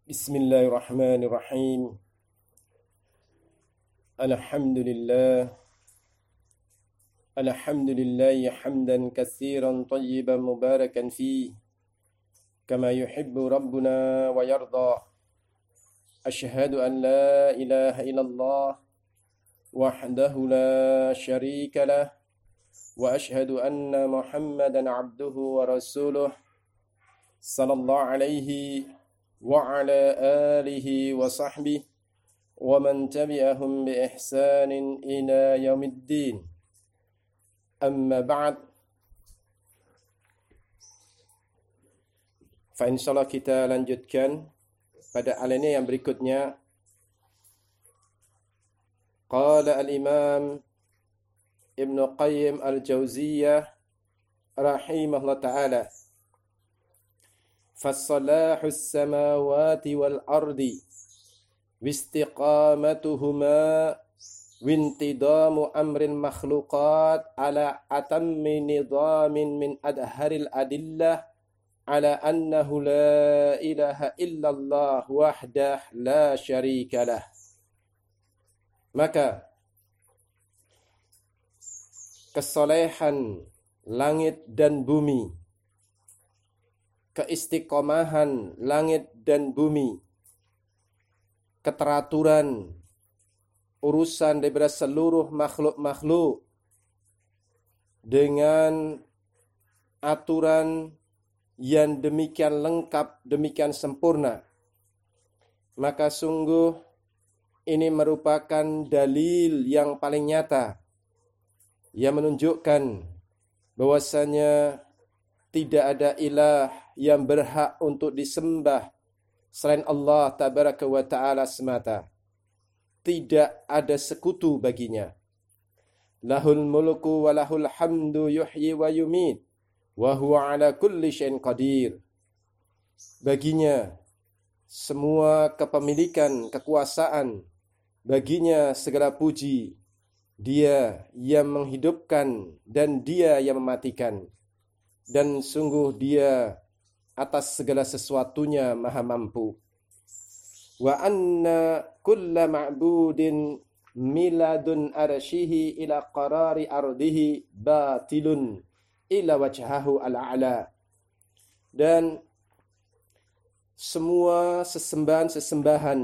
Bismillahirrahmanirrahim. Alhamdulillah. Alhamdulillahi hamdan katsiran tayyiban mubarakan fi kama yuhibbu rabbuna wa yarda. Asyhadu an la ilaha illallah wahdahu la syarika lah wa asyhadu anna Muhammadan abduhu wa rasuluh sallallahu alaihi wa ala alihi wa sahbihi wa man tabi'ahum bi ihsanin ila yaumiddin. Amma ba'd. Fa insyaallah kita lanjutkan pada alinea yang berikutnya. Qala al-Imam Ibnu Qayyim al-Jauziyah rahimahullah ta'ala, فَالصَّلَاحُ السَّمَاوَاتِ وَالْأَرْضِ وَاسْتِقَامَتُهُمَا وَانْتِظَامُ أَمْرِ الْمَخْلُوقَاتِ عَلَى أَتَمِّ نِظَامٍ مِنْ أَظْهَرِ الْأَدِلَّةِ عَلَى أَنَّهُ لَا إِلَهَ إِلَّا اللَّهُ وَحْدَهُ لَا شَرِيكَ لَهُ. Maka kesolehan langit dan bumi, keistiqomahan langit dan bumi, keteraturan urusan daripada seluruh makhluk-makhluk dengan aturan yang demikian lengkap, demikian sempurna, maka sungguh ini merupakan dalil yang paling nyata yang menunjukkan bahwasanya tidak ada ilah yang berhak untuk disembah selain Allah tabaraka wa ta'ala semata. Tidak ada sekutu baginya. Lahul mulku wa lahul hamdu yuhyi wa yumit wa huwa ala kulli syai'in qadir. Baginya semua kepemilikan, kekuasaan, baginya segala puji. Dia yang menghidupkan dan dia yang mematikan. Dan sungguh dia atas segala sesuatunya maha mampu. Wa anna kulla ma'budin miladun arsyihi ila qarari ardihi batilun ila wajhahu al-a'la. Dan semua sesembahan-sesembahan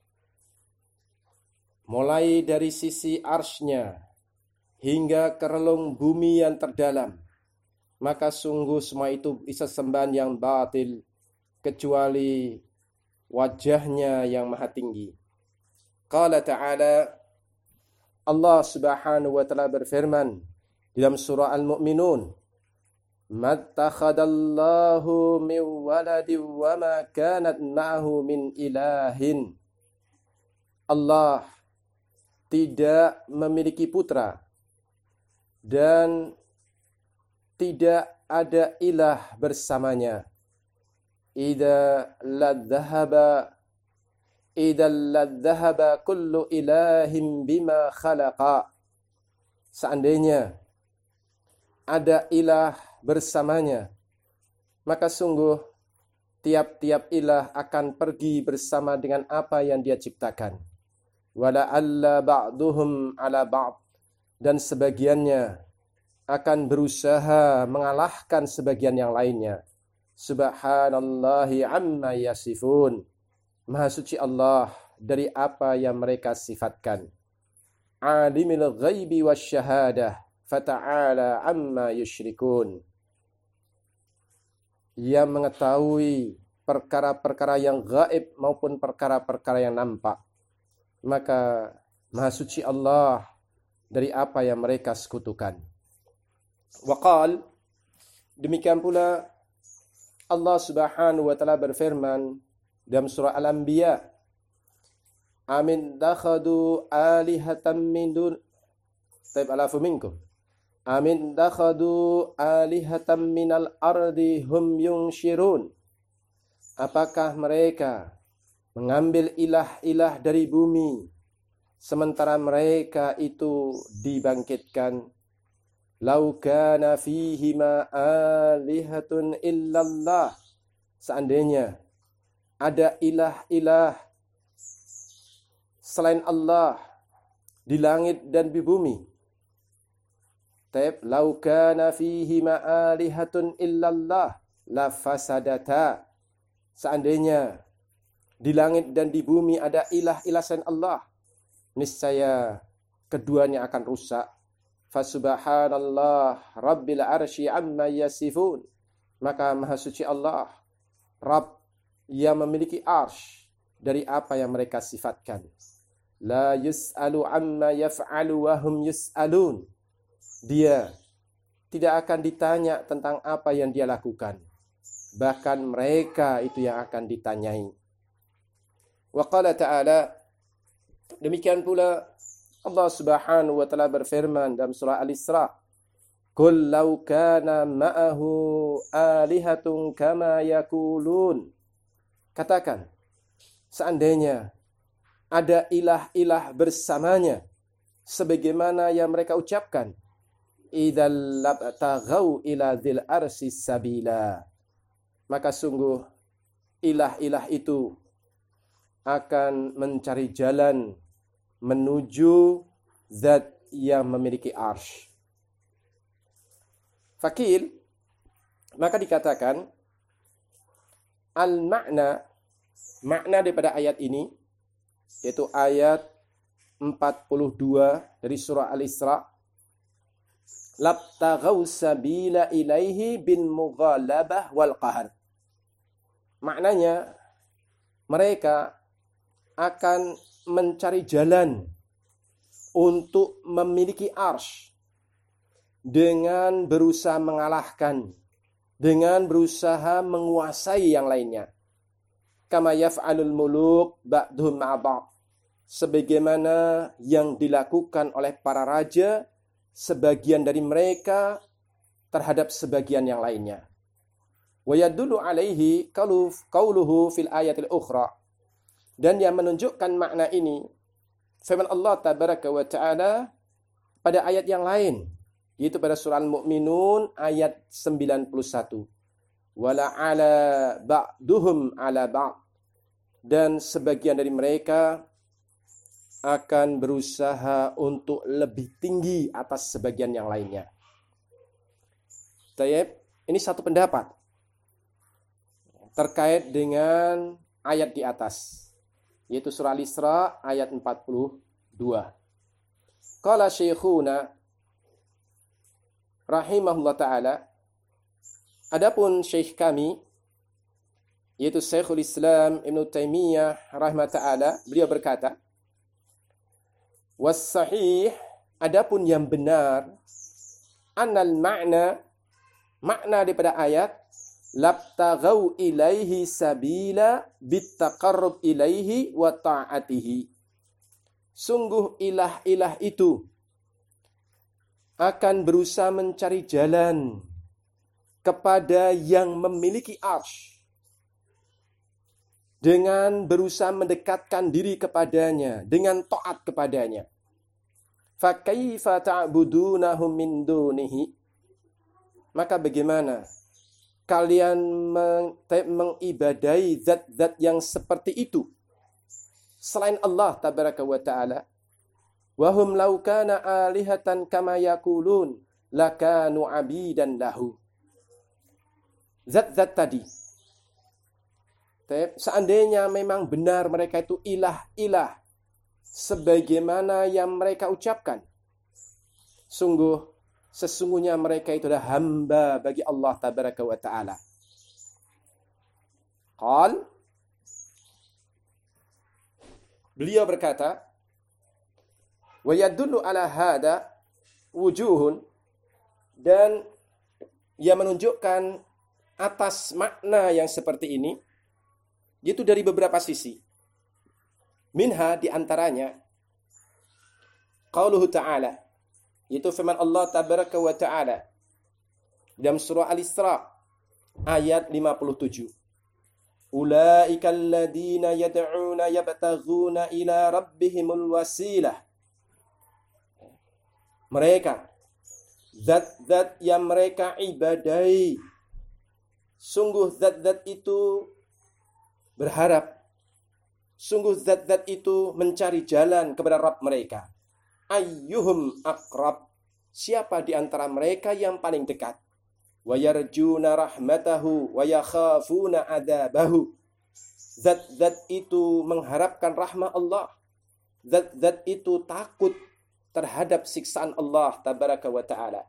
mulai dari sisi arsy-Nya hingga ke relung bumi yang terdalam, maka sungguh semua itu sesembahan yang batil kecuali wajahnya yang maha tinggi. Qala ta'ala, Allah subhanahu wa ta'ala berfirman dalam surah Al-Mu'minun, mattakhadallahu min waladin wa ma kanat ma'ahu min ilahin. Allah tidak memiliki putra dan tidak ada ilah bersamanya. Idza ladzahaba kullu ilahin bima khalaqa. Seandainya ada ilah bersamanya, maka sungguh tiap-tiap ilah akan pergi bersama dengan apa yang dia ciptakan. Wala alla ba'duhum ala ba'd. Dan sebagiannya akan berusaha mengalahkan sebagian yang lainnya. Subhanallahi amma yasifun. Maha suci Allah dari apa yang mereka sifatkan. Alimul ghaibi wasyahadah fata'ala amma yusyrikun. Yang mengetahui perkara-perkara yang gaib maupun perkara-perkara yang nampak. Maka maha suci Allah dari apa yang mereka sekutukan. Waqal, demikian pula Allah subhanahu wa ta'ala berfirman dalam surah Al-Anbiya, amin dakhadu alihatan min dun taib alafu minkum amin dakhadu alihatan minal ardi hum yunshirun. Apakah mereka mengambil ilah-ilah dari bumi sementara mereka itu dibangkitkan? Lau kana fihima alihatun illallah, seandainya ada ilah-ilah selain Allah di langit dan di bumi. Taib lau kana fihi ma'alihatun illallah la fasadata. Seandainya di langit dan di bumi ada ilah-ilah selain Allah, niscaya keduanya akan rusak. Fasubhanallah rabbil arsy amma yasifun. Maka maha suci Allah, Rabb yang memiliki arsy dari apa yang mereka sifatkan. La yus'alu amma yaf'alu wa hum yus'alun. Dia tidak akan ditanya tentang apa yang dia lakukan. Bahkan mereka itu yang akan ditanyai. Wa qala ta'ala, demikian pula Allah Subhanahu wa taala berfirman dalam surah Al-Isra, "Qul law kana ma'ahu alihatun kama yaqulun." Katakan, seandainya ada ilah-ilah bersamanya sebagaimana yang mereka ucapkan, idzal labtaghaw ila dzil arsy sabila. Maka sungguh ilah-ilah itu akan mencari jalan menuju zat yang memiliki arsy. Fakil, maka dikatakan al-makna, makna daripada ayat ini, yaitu ayat 42 dari surah Al-Isra, labtaghaw sabila ilaihi bil mughalabah wal qahr. Maknanya, mereka akan mencari jalan untuk memiliki arsy dengan berusaha mengalahkan, dengan berusaha menguasai yang lainnya. Kama yaf'alul muluk ba'duhum ma'a ba'd. Sebagaimana yang dilakukan oleh para raja, sebagian dari mereka terhadap sebagian yang lainnya. Wa yadullu alaihi qauluhu fil ayatil ukhra. Dan yang menunjukkan makna ini firman Allah tabaraka wa ta'ala pada ayat yang lain, yaitu pada surah Al-Mu'minun ayat 91. Wala ala ba'duhum ala ba'd. Dan sebagian dari mereka akan berusaha untuk lebih tinggi atas sebagian yang lainnya. Tayyib, ini satu pendapat terkait dengan ayat di atas, yaitu surah Al-Isra ayat 42. Qala syekhuna rahimahullah ta'ala, adapun syekh kami, yaitu Syekhul Islam Ibn Taimiyah rahimah ta'ala, beliau berkata, was-sahih, adapun yang benar, annal makna daripada ayat, labtaghaw ilaihi sabila bittaqarrub ilaihi wa ta'atihi. Sungguh ilah-ilah itu akan berusaha mencari jalan kepada yang memiliki arsy dengan berusaha mendekatkan diri kepadanya, dengan taat kepadanya. Fa kaifa ta'budunahum min dunihi? Maka bagaimana kalian mengibadai zat-zat yang seperti itu selain Allah tabaraka wa ta'ala? Wa hum law kana alihatan kama yaqulun lakanu abidan lahu. Zat-zat tadi, seandainya memang benar mereka itu ilah-ilah sebagaimana yang mereka ucapkan, sesungguhnya mereka itu adalah hamba bagi Allah tabaraka wa ta'ala. Qal, beliau berkata, wa yadullu ala hada wujuhun, dan ia menunjukkan atas makna yang seperti ini, yaitu dari beberapa sisi. Minha, diantaranya, qauluhu ta'ala, yaitu firman Allah tabaraka wa ta'ala dalam surah Al-Isra ayat 57. Ulaika alladhina yad'una yabtaghuna ila rabbihimul wasilah. Mereka, zat-zat yang mereka ibadai, sungguh zat-zat itu berharap. Sungguh zat-zat itu mencari jalan kepada Rabb mereka. Ayyuhum aqrab. Siapa di antara mereka yang paling dekat? Wa yarjuna rahmatahu wa yakhafuna adzabahu. Zat-zat itu mengharapkan rahmat Allah. Zat-zat itu takut terhadap siksaan Allah tabaraka wa ta'ala.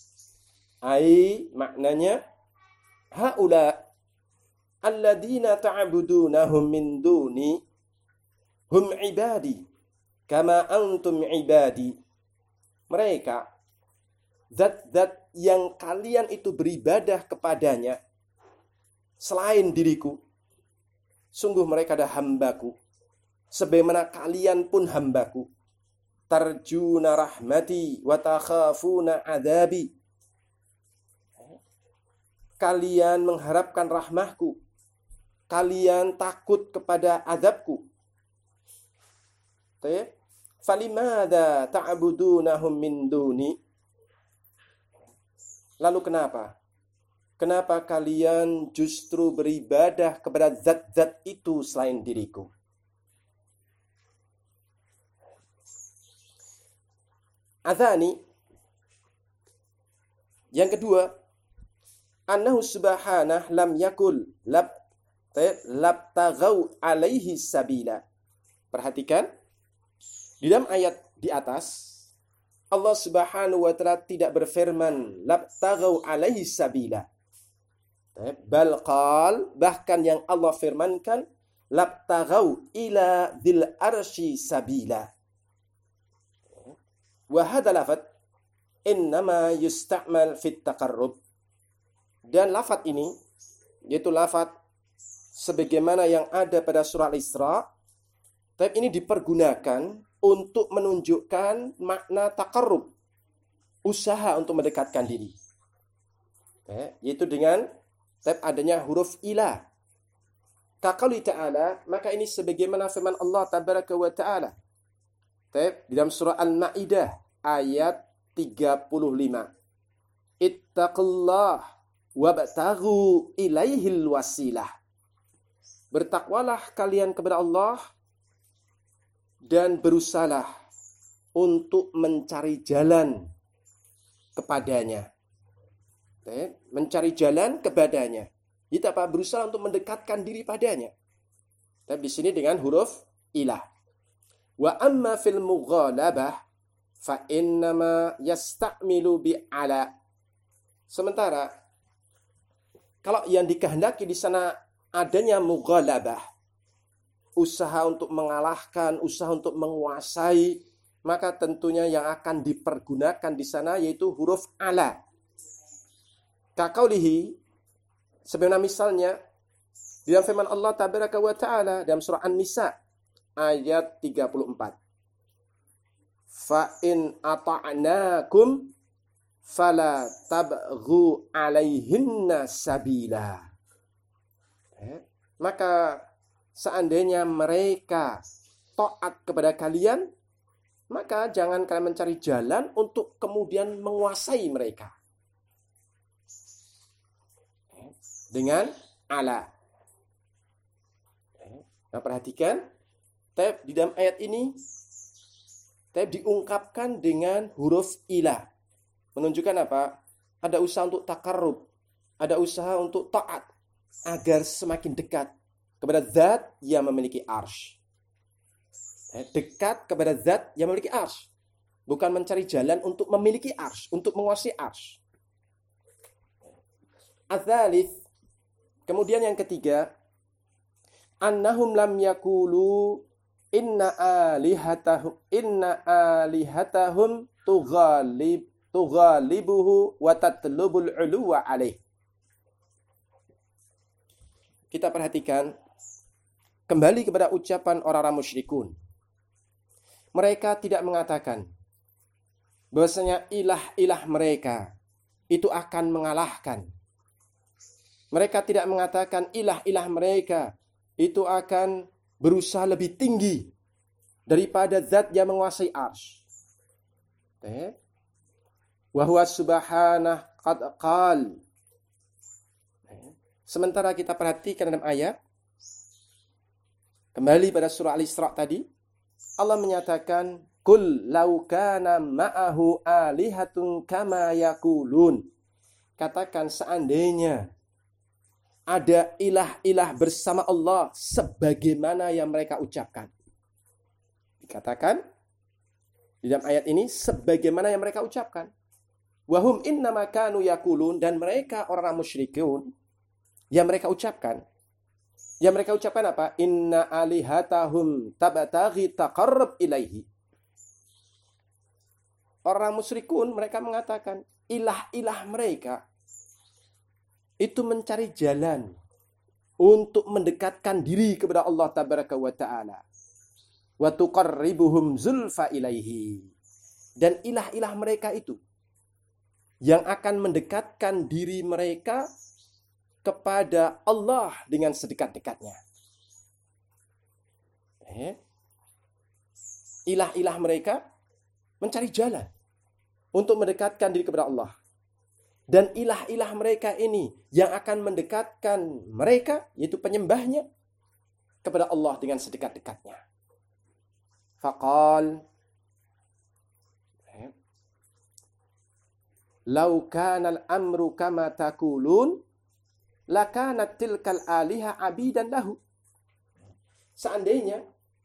Maknanya haula alladzina ta'budunahum min duni hum ibadi kama antum ibadi. Mereka zat-zat yang kalian itu beribadah kepadanya selain diriku, sungguh mereka adalah hambaku, sebagaimana kalian pun hambaku. Tarjuna rahmati wa takhafuna adzabi. Kalian mengharapkan rahmahku, kalian takut kepada azabku. Falimada ta'budunahum min duni. Lalu kenapa? Kenapa kalian justru beribadah kepada zat-zat itu selain diriku? Adzani, yang kedua, annahu subhanah lam yakul labtaghaw alaihi sabila. Perhatikan, di dalam ayat di atas, Allah Subhanahu wa ta'ala tidak berfirman labtaghaw alaihi sabila. Bal qal, bahkan yang Allah firmankan labtaghaw ila dzil arsy sabila. Wa hadha lafadz innama yusta'mal fit taqarrub. Dan lafadz ini, yaitu lafadz sebagaimana yang ada pada surah Al-Isra, tapi ini dipergunakan untuk menunjukkan makna taqarrub, usaha untuk mendekatkan diri. Yaitu dengan adanya huruf ila. Kaqauli ta'ala, maka ini sebagaimana firman Allah tabaraka wa ta'ala. Di dalam surah Al-Maidah ayat 35. Ittaqullah wabtaghu ilaihil wasilah. Bertakwalah kalian kepada Allah dan berusahalah untuk mencari jalan kepadanya. Mencari jalan kepadanya. Itu apa? Berusaha untuk mendekatkan diri padanya. Tapi di sini dengan huruf ilah. Wa amma fil mughalabah fa innama yasta'milu bi ala. Sementara kalau yang dikehendaki di sana adanya mughalabah, usaha untuk mengalahkan, usaha untuk menguasai, maka tentunya yang akan dipergunakan di sana yaitu huruf ala. Kaqaulihi, sebagaimana misalnya di dalam firman Allah tabaraka wa ta'ala dalam surah An-Nisa ayat 34. Fa in ata'nakum fala tabghu alaihinna sabila. Maka seandainya mereka taat kepada kalian, maka jangan kalian mencari jalan untuk kemudian menguasai mereka. Dengan ala. Nah, perhatikan, di dalam ayat ini diungkapkan dengan huruf ilah. Menunjukkan apa? Ada usaha untuk takarrub, ada usaha untuk taat agar semakin dekat kepada zat yang memiliki arsy. Dekat kepada zat yang memiliki arsy. Bukan mencari jalan untuk memiliki arsy, untuk menguasai arsy. Ats-tsalits, kemudian yang ketiga, annahum lam yaqulu inna alihatahum tughalibuhu wa tatlubul uluwa alaih. Kita perhatikan kembali kepada ucapan orang-orang musyrikun. Mereka tidak mengatakan bahwasanya ilah-ilah mereka itu akan mengalahkan. Mereka tidak mengatakan ilah-ilah mereka itu akan berusaha lebih tinggi daripada zat yang menguasai arsy. Wa huwa subhanah qad qal. Sementara kita perhatikan dalam ayat, Kembali pada surah Al-Isra tadi, Allah menyatakan, "Qul law kana ma'ahu alihatun kama yaqulun." Katakan seandainya ada ilah-ilah bersama Allah sebagaimana yang mereka ucapkan. Dikatakan di dalam ayat ini sebagaimana yang mereka ucapkan. Wahum innama kanu yaqulun, dan mereka orang musyrikun yang mereka ucapkan. Yang mereka ucapkan apa? Inna alihatahum tabtaghi taqarrub ilaihi. Orang musyrikun mereka mengatakan ilah-ilah mereka itu mencari jalan untuk mendekatkan diri kepada Allah tabaraka wa ta'ala. Wa tuqarribuhum zulfa ilaihi. Dan ilah-ilah mereka itu yang akan mendekatkan diri mereka kepada Allah dengan sedekat-dekatnya. Ilah-ilah mereka mencari jalan untuk mendekatkan diri kepada Allah. Dan ilah-ilah mereka ini yang akan mendekatkan mereka, yaitu penyembahnya, kepada Allah dengan sedekat-dekatnya. Faqal, "Lau kana al-amru kama taqulun, lakanat tilkal aliha abidan lahu." Seandainya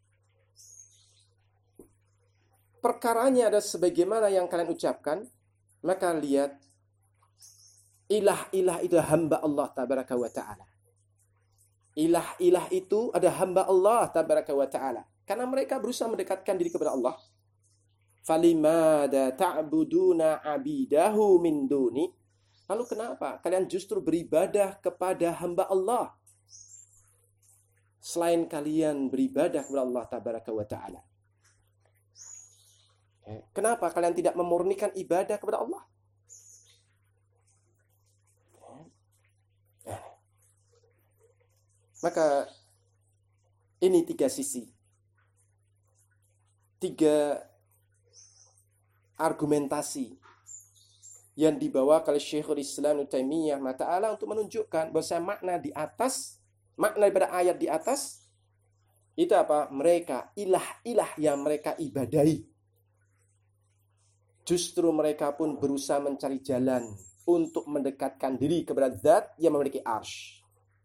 perkaranya ada sebagaimana yang kalian ucapkan, maka lihat ilah-ilah itu hamba Allah tabaraka wa ta'ala. Ilah-ilah itu ada hamba Allah tabaraka wa ta'ala. Karena mereka berusaha mendekatkan diri kepada Allah. Falimada ta'buduna abidahu min duni. Lalu kenapa kalian justru beribadah kepada hamba Allah selain kalian beribadah kepada Allah tabaraka wa ta'ala? Kenapa kalian tidak memurnikan ibadah kepada Allah? Maka ini tiga sisi, tiga argumentasi yang dibawa oleh Syekhul Islam Ibnu Taimiyah ta'ala untuk menunjukkan bahwa makna di atas, makna daripada ayat di atas itu apa? Mereka ilah-ilah yang mereka ibadahi, justru mereka pun berusaha mencari jalan untuk mendekatkan diri kepada zat yang memiliki arsy.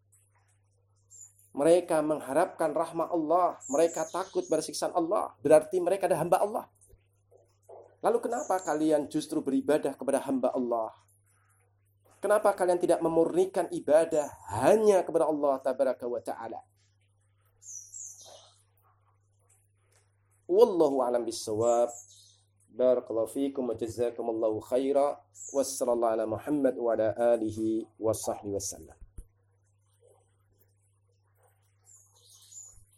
Mereka mengharapkan rahmat Allah. Mereka takut bersiksaan Allah. Berarti mereka ada hamba Allah. Lalu kenapa kalian justru beribadah kepada hamba Allah? Kenapa kalian tidak memurnikan ibadah hanya kepada Allah tabaraka wa ta'ala? Wallahu a'lam bissawab. Barakallahu fiikum wa jazakumullahu khaira. Wassallallahu ala Muhammad wa ala alihi wa sahbihi wasallam.